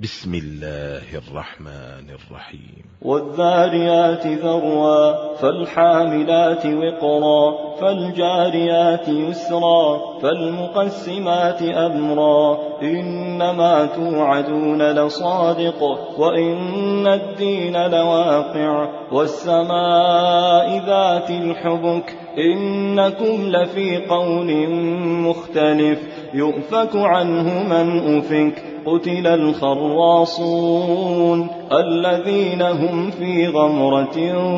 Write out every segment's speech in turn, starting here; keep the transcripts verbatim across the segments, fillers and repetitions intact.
بسم الله الرحمن الرحيم. والذاريات ذروا فالحاملات وقرا فالجاريات يسرا فالمقسمات أمرا إنما توعدون لصادق وإن الدين لواقع والسماء ذات الحبك إنكم لفي قول مختلف يؤفك عنه من أفك قتل الخراصون الذين هم في غمرة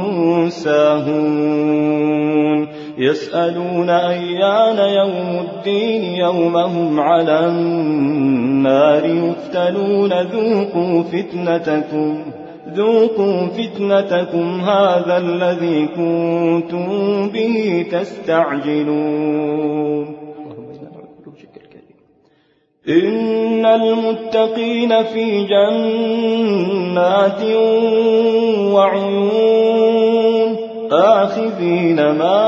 ساهون يسألون أيان يوم الدين يوم هم على النار يفتنون ذوقوا فتنتكم ذوقوا فتنتكم هذا الذي كنتم به تستعجلون. إن المتقين في جنات وعيون آخذين ما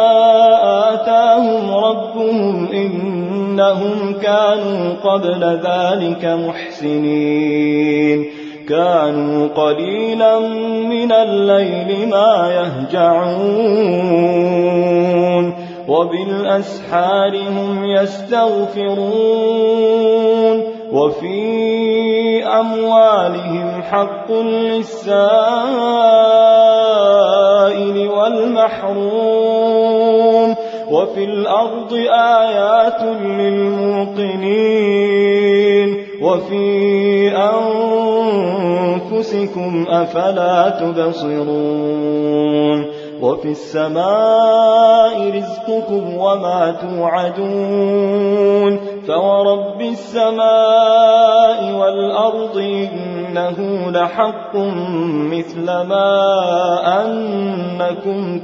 آتاهم ربهم إنهم كانوا قبل ذلك محسنين كانوا قليلا من الليل ما يهجعون وبالأسحار هم يستغفرون وفي أموالهم حق للسائل والمحروم وفي الأرض آيات للموقنين وفي أنفسكم أفلا تبصرون وفي السماء رزقكم وما توعدون فورب السماء والأرض إنه لحق مثل ما أنكم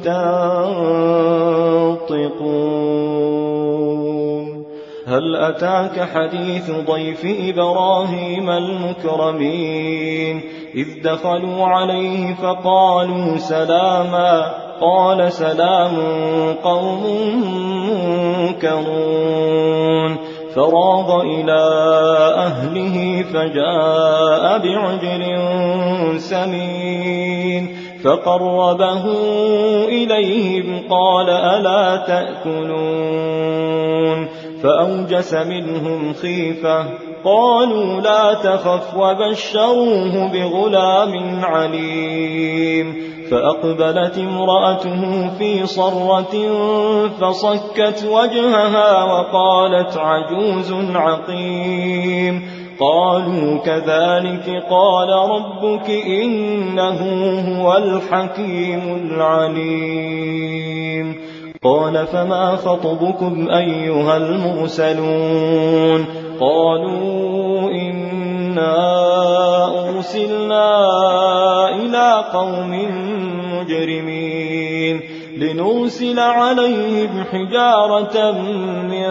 تنطقون. هل أتاك حديث ضيف إبراهيم المكرمين إذ دخلوا عليه فقالوا سلاما قال سلام قوم منكرون فراغ إلى أهله فجاء بعجل سمين فقربه إليهم قال ألا تأكلون فأوجس منهم خيفة قالوا لا تخف وبشروه بغلام عليم فأقبلت امرأته في صرة فصكت وجهها وقالت عجوز عقيم قالوا كذلك قال ربك إنه هو الحكيم العليم. قال فما خطبكم أيها المرسلون قالوا إنا أرسلنا إلى قوم مجرمين لنرسل عليهم حجارة من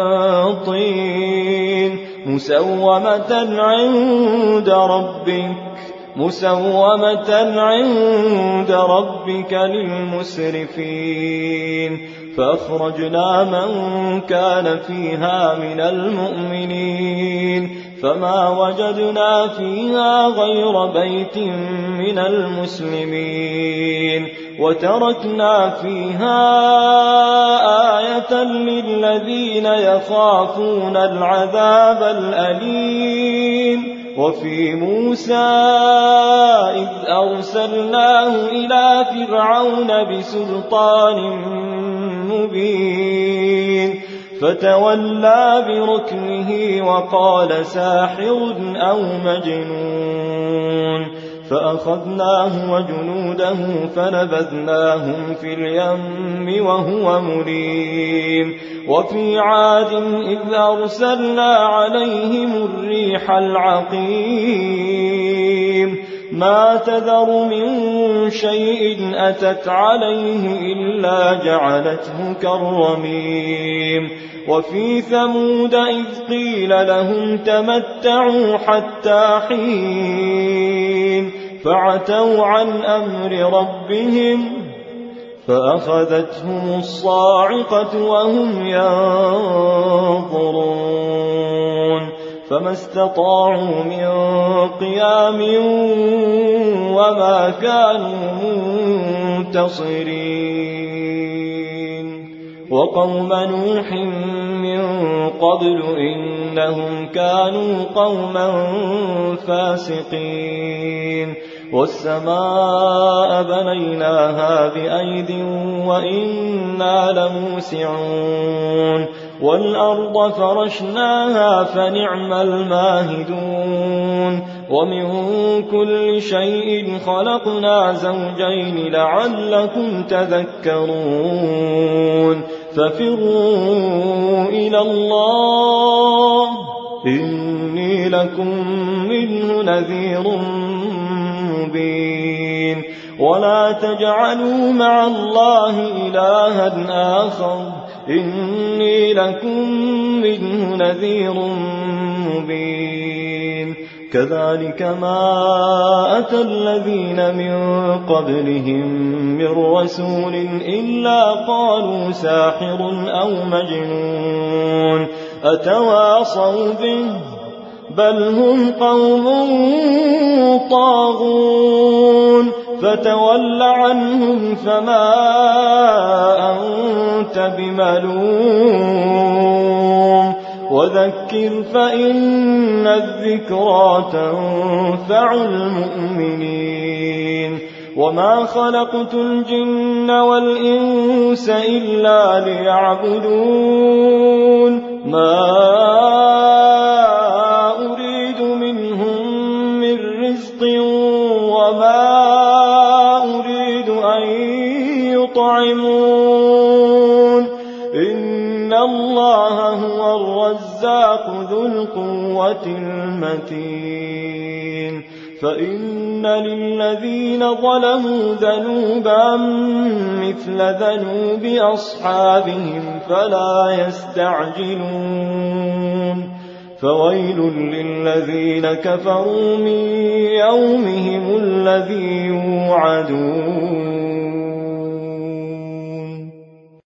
طين مسومة عند ربك مسومة عند ربك للمسرفين فأخرجنا من كان فيها من المؤمنين فما وجدنا فيها غير بيت من المسلمين وتركنا فيها آية للذين يخافون العذاب الأليم. وفي موسى إذ أرسلناه إلى فرعون بسلطان مبين فتولى بركنه وقال ساحر أو مجنون فأخذناه وجنوده فنبذناهم في اليم وهو مليم. وفي عاد إذ أرسلنا عليهم الريح العقيم ما تذر من شيء أتت عليه إلا جعلته كالرميم. وفي ثمود إذ قيل لهم تمتعوا حتى حين فعتوا عن أمر ربهم فأخذتهم الصاعقة وهم ينظرون فما استطاعوا من قيام وما كانوا منتصرين وقوم نوح من قبل إنهم كانوا قوما فاسقين والسماء بنيناها بأيد وإنا لموسعون والأرض فرشناها فنعم الماهدون ومن كل شيء خلقنا زوجين لعلكم تذكرون ففروا إلى الله إني لكم منه نذير مبين ولا تجعلوا مع الله إلها آخر إني لكم منه نذير مبين كذلك ما أتى الذين من قبلهم من رسول إلا قالوا ساحر أو مجنون أتواصوا به بل هم قوم طاغون فتول عنهم فما أنت بملوم وذكر فإن الذكرى تنفع المؤمنين وما خلقت الجن والإنس إلا ليعبدون ما أريد منهم من رزق وما أريد أن يطعمون إن الله هو الرزاق ذو القوة المتين فإن للذين ظلموا ذنوبا مثل ذنوب أصحابهم فلا يستعجلون فويل للذين كفروا من يومهم الذي يوعدون